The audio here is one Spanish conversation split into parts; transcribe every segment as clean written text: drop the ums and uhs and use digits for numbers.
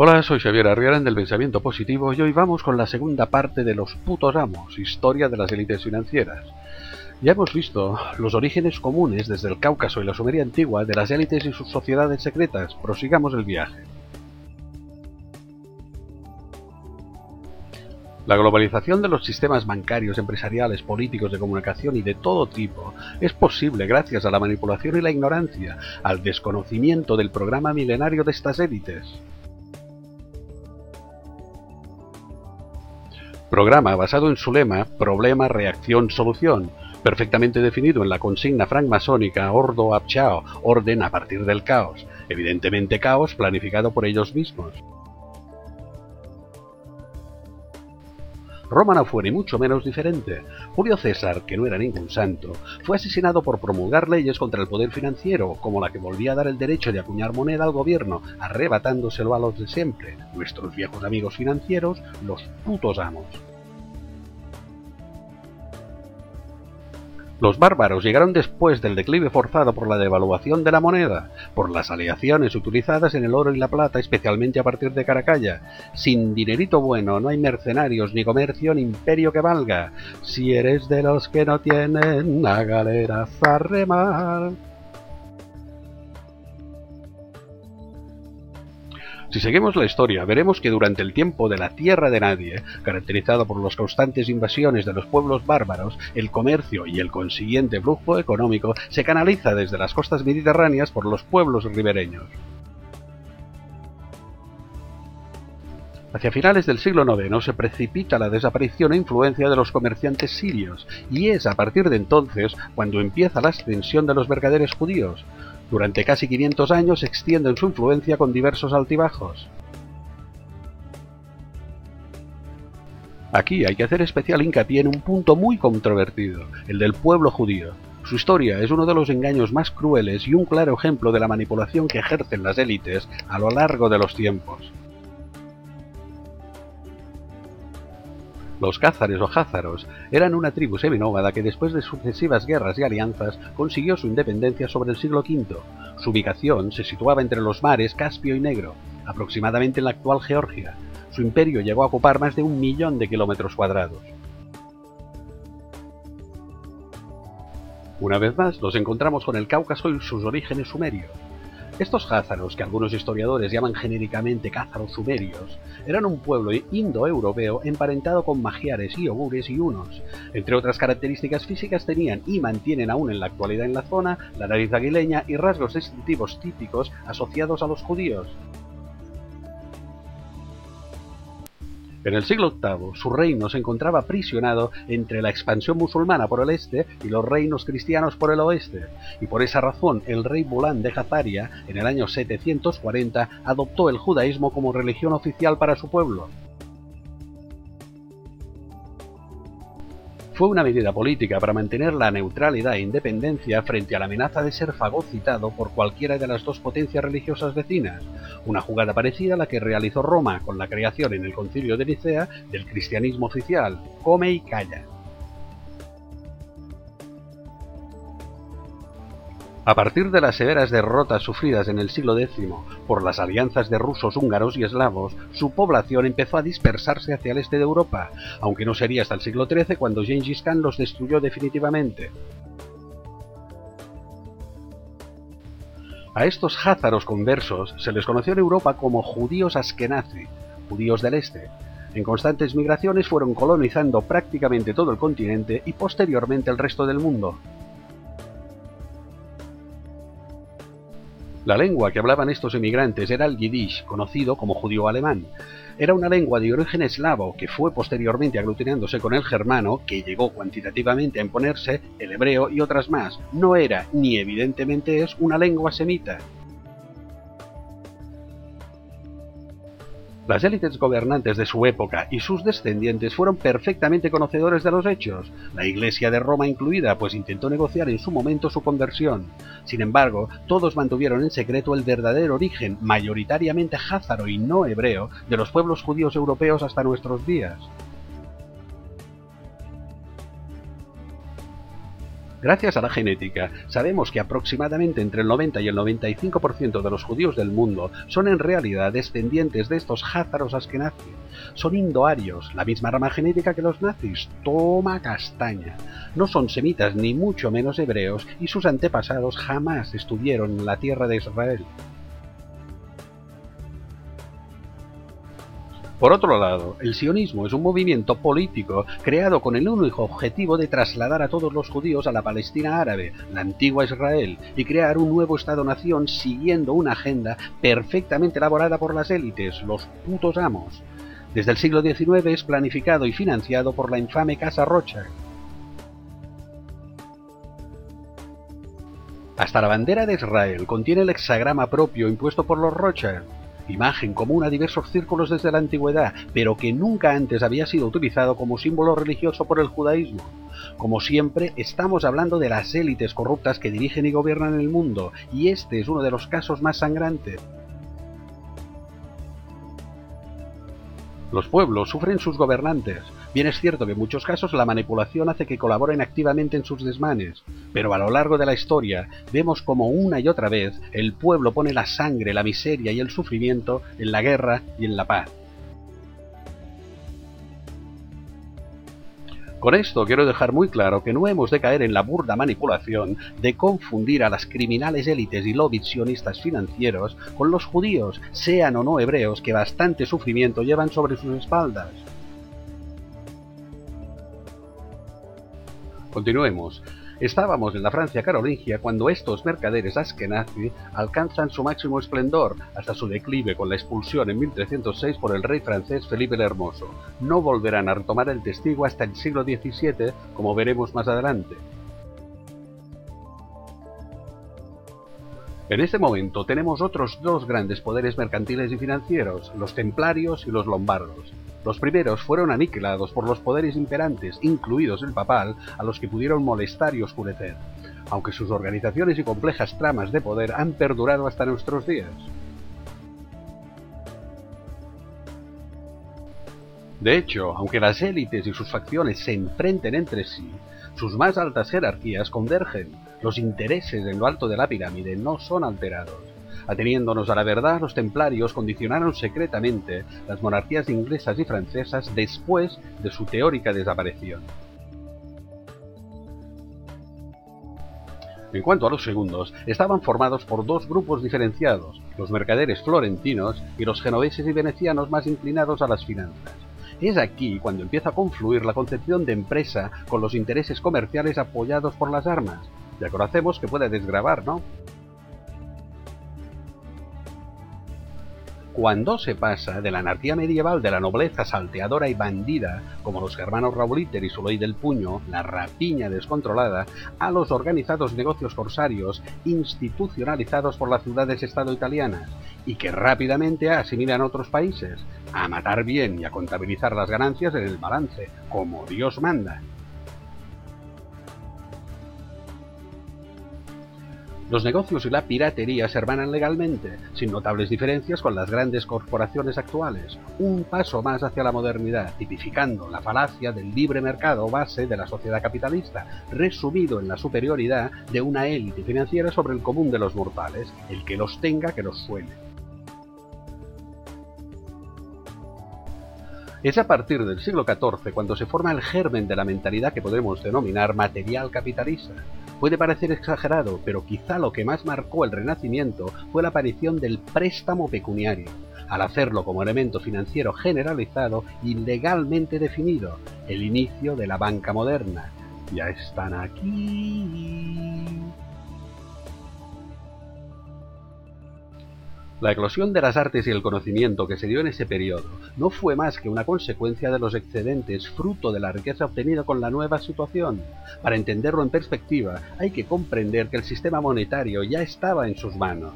Hola, soy Xavier Arriaran del Pensamiento Positivo y hoy vamos con la segunda parte de Los putos amos, historia de las élites financieras. Ya hemos visto los orígenes comunes desde el Cáucaso y la Sumeria antigua de las élites y sus sociedades secretas. Prosigamos el viaje. La globalización de los sistemas bancarios, empresariales, políticos, de comunicación y de todo tipo es posible gracias a la manipulación y la ignorancia, al desconocimiento del programa milenario de estas élites. Programa basado en su lema Problema, Reacción, Solución, perfectamente definido en la consigna francmasónica Ordo ab Chao, orden a partir del caos, evidentemente caos planificado por ellos mismos. Roma no fue ni mucho menos diferente. Julio César, que no era ningún santo, fue asesinado por promulgar leyes contra el poder financiero, como la que volvía a dar el derecho de acuñar moneda al gobierno, arrebatándoselo a los de siempre, nuestros viejos amigos financieros, los putos amos. Los bárbaros llegaron después del declive forzado por la devaluación de la moneda, por las aleaciones utilizadas en el oro y la plata, especialmente a partir de Caracalla. Sin dinerito bueno no hay mercenarios, ni comercio, ni imperio que valga. Si eres de los que no tienen a galeras a remar. Si seguimos la historia, veremos que durante el tiempo de la Tierra de Nadie, caracterizado por las constantes invasiones de los pueblos bárbaros, el comercio y el consiguiente flujo económico se canaliza desde las costas mediterráneas por los pueblos ribereños. Hacia finales del siglo IX se precipita la desaparición e influencia de los comerciantes sirios, y es a partir de entonces cuando empieza la ascensión de los mercaderes judíos. Durante casi 500 años extienden su influencia con diversos altibajos. Aquí hay que hacer especial hincapié en un punto muy controvertido, el del pueblo judío. Su historia es uno de los engaños más crueles y un claro ejemplo de la manipulación que ejercen las élites a lo largo de los tiempos. Los cázares o jázaros eran una tribu seminómada que después de sucesivas guerras y alianzas consiguió su independencia sobre el siglo V. Su ubicación se situaba entre los mares Caspio y Negro, aproximadamente en la actual Georgia. Su imperio llegó a ocupar más de 1 millón de kilómetros cuadrados. Una vez más nos encontramos con el Cáucaso y sus orígenes sumerios. Estos jázaros, que algunos historiadores llaman genéricamente cázaros sumerios, eran un pueblo indoeuropeo emparentado con magiares y ogures y hunos. Entre otras características físicas tenían, y mantienen aún en la actualidad en la zona, la nariz aguileña y rasgos distintivos típicos asociados a los judíos. En el siglo VIII, su reino se encontraba aprisionado entre la expansión musulmana por el este y los reinos cristianos por el oeste, y por esa razón el rey Bulán de Jazaria, en el año 740, adoptó el judaísmo como religión oficial para su pueblo. Fue una medida política para mantener la neutralidad e independencia frente a la amenaza de ser fagocitado por cualquiera de las dos potencias religiosas vecinas, una jugada parecida a la que realizó Roma con la creación en el Concilio de Nicea del cristianismo oficial: come y calla. A partir de las severas derrotas sufridas en el siglo X por las alianzas de rusos, húngaros y eslavos, su población empezó a dispersarse hacia el este de Europa, aunque no sería hasta el siglo XIII cuando Gengis Khan los destruyó definitivamente. A estos jázaros conversos se les conoció en Europa como judíos askenazi, judíos del este. En constantes migraciones fueron colonizando prácticamente todo el continente y posteriormente el resto del mundo. La lengua que hablaban estos emigrantes era el yiddish, conocido como judío alemán. Era una lengua de origen eslavo que fue posteriormente aglutinándose con el germano, que llegó cuantitativamente a imponerse, el hebreo y otras más. No era, ni evidentemente es, una lengua semita. Las élites gobernantes de su época y sus descendientes fueron perfectamente conocedores de los hechos, la Iglesia de Roma incluida, pues intentó negociar en su momento su conversión. Sin embargo, todos mantuvieron en secreto el verdadero origen, mayoritariamente jázaro y no hebreo, de los pueblos judíos europeos hasta nuestros días. Gracias a la genética, sabemos que aproximadamente entre el 90 y el 95% de los judíos del mundo son en realidad descendientes de estos házaros askenazí. Son indoarios, la misma rama genética que los nazis. Toma castaña. No son semitas ni mucho menos hebreos y sus antepasados jamás estuvieron en la tierra de Israel. Por otro lado, el sionismo es un movimiento político creado con el único objetivo de trasladar a todos los judíos a la Palestina árabe, la antigua Israel, y crear un nuevo Estado-nación siguiendo una agenda perfectamente elaborada por las élites, los putos amos. Desde el siglo XIX es planificado y financiado por la infame Casa Rothschild. Hasta la bandera de Israel contiene el hexagrama propio impuesto por los Rothschild, imagen común a diversos círculos desde la antigüedad, pero que nunca antes había sido utilizado como símbolo religioso por el judaísmo. Como siempre, estamos hablando de las élites corruptas que dirigen y gobiernan el mundo, y este es uno de los casos más sangrantes. Los pueblos sufren sus gobernantes. Bien es cierto que en muchos casos la manipulación hace que colaboren activamente en sus desmanes, pero a lo largo de la historia vemos como una y otra vez el pueblo pone la sangre, la miseria y el sufrimiento en la guerra y en la paz. Con esto quiero dejar muy claro que no hemos de caer en la burda manipulación de confundir a las criminales élites y lobbies sionistas financieros con los judíos, sean o no hebreos, que bastante sufrimiento llevan sobre sus espaldas. Continuemos. Estábamos en la Francia carolingia cuando estos mercaderes askenazí alcanzan su máximo esplendor, hasta su declive con la expulsión en 1306 por el rey francés Felipe el Hermoso. No volverán a retomar el testigo hasta el siglo XVII, como veremos más adelante. En este momento tenemos otros dos grandes poderes mercantiles y financieros, los templarios y los lombardos. Los primeros fueron aniquilados por los poderes imperantes, incluidos el papal, a los que pudieron molestar y oscurecer, aunque sus organizaciones y complejas tramas de poder han perdurado hasta nuestros días. De hecho, aunque las élites y sus facciones se enfrenten entre sí, sus más altas jerarquías convergen. Los intereses en lo alto de la pirámide no son alterados. Ateniéndonos a la verdad, los templarios condicionaron secretamente las monarquías inglesas y francesas después de su teórica desaparición. En cuanto a los segundos, estaban formados por dos grupos diferenciados, los mercaderes florentinos y los genoveses y venecianos más inclinados a las finanzas. Es aquí cuando empieza a confluir la concepción de empresa con los intereses comerciales apoyados por las armas. Ya conocemos que puede desgravar, ¿no? Cuando se pasa de la anarquía medieval de la nobleza salteadora y bandida, como los germanos Rauliter y su ley del puño, la rapiña descontrolada, a los organizados negocios corsarios institucionalizados por las ciudades-estado italianas, y que rápidamente asimilan a otros países, a matar bien y a contabilizar las ganancias en el balance, como Dios manda. Los negocios y la piratería se hermanan legalmente, sin notables diferencias con las grandes corporaciones actuales, un paso más hacia la modernidad, tipificando la falacia del libre mercado base de la sociedad capitalista, resumido en la superioridad de una élite financiera sobre el común de los mortales, el que los tenga que los suene. Es a partir del siglo XIV cuando se forma el germen de la mentalidad que podemos denominar material capitalista. Puede parecer exagerado, pero quizá lo que más marcó el Renacimiento fue la aparición del préstamo pecuniario, al hacerlo como elemento financiero generalizado y legalmente definido, el inicio de la banca moderna. Ya están aquí. La eclosión de las artes y el conocimiento que se dio en ese periodo no fue más que una consecuencia de los excedentes fruto de la riqueza obtenida con la nueva situación. Para entenderlo en perspectiva, hay que comprender que el sistema monetario ya estaba en sus manos.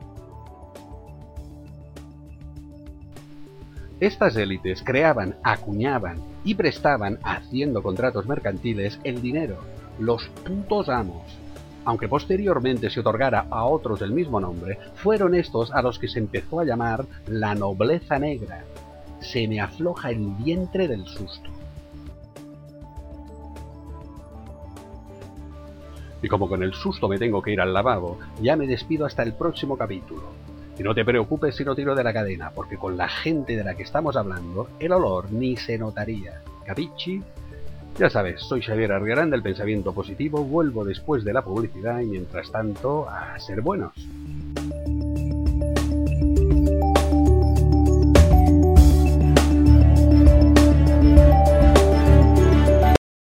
Estas élites creaban, acuñaban y prestaban, haciendo contratos mercantiles, el dinero, los putos amos. Aunque posteriormente se otorgara a otros el mismo nombre, fueron estos a los que se empezó a llamar la nobleza negra. Se me afloja el vientre del susto. Y como con el susto me tengo que ir al lavabo, ya me despido hasta el próximo capítulo. Y no te preocupes si no tiro de la cadena, porque con la gente de la que estamos hablando, el olor ni se notaría. ¿Capichi? Ya sabes, soy Xavier Argarán del Pensamiento Positivo, vuelvo después de la publicidad y mientras tanto, a ser buenos.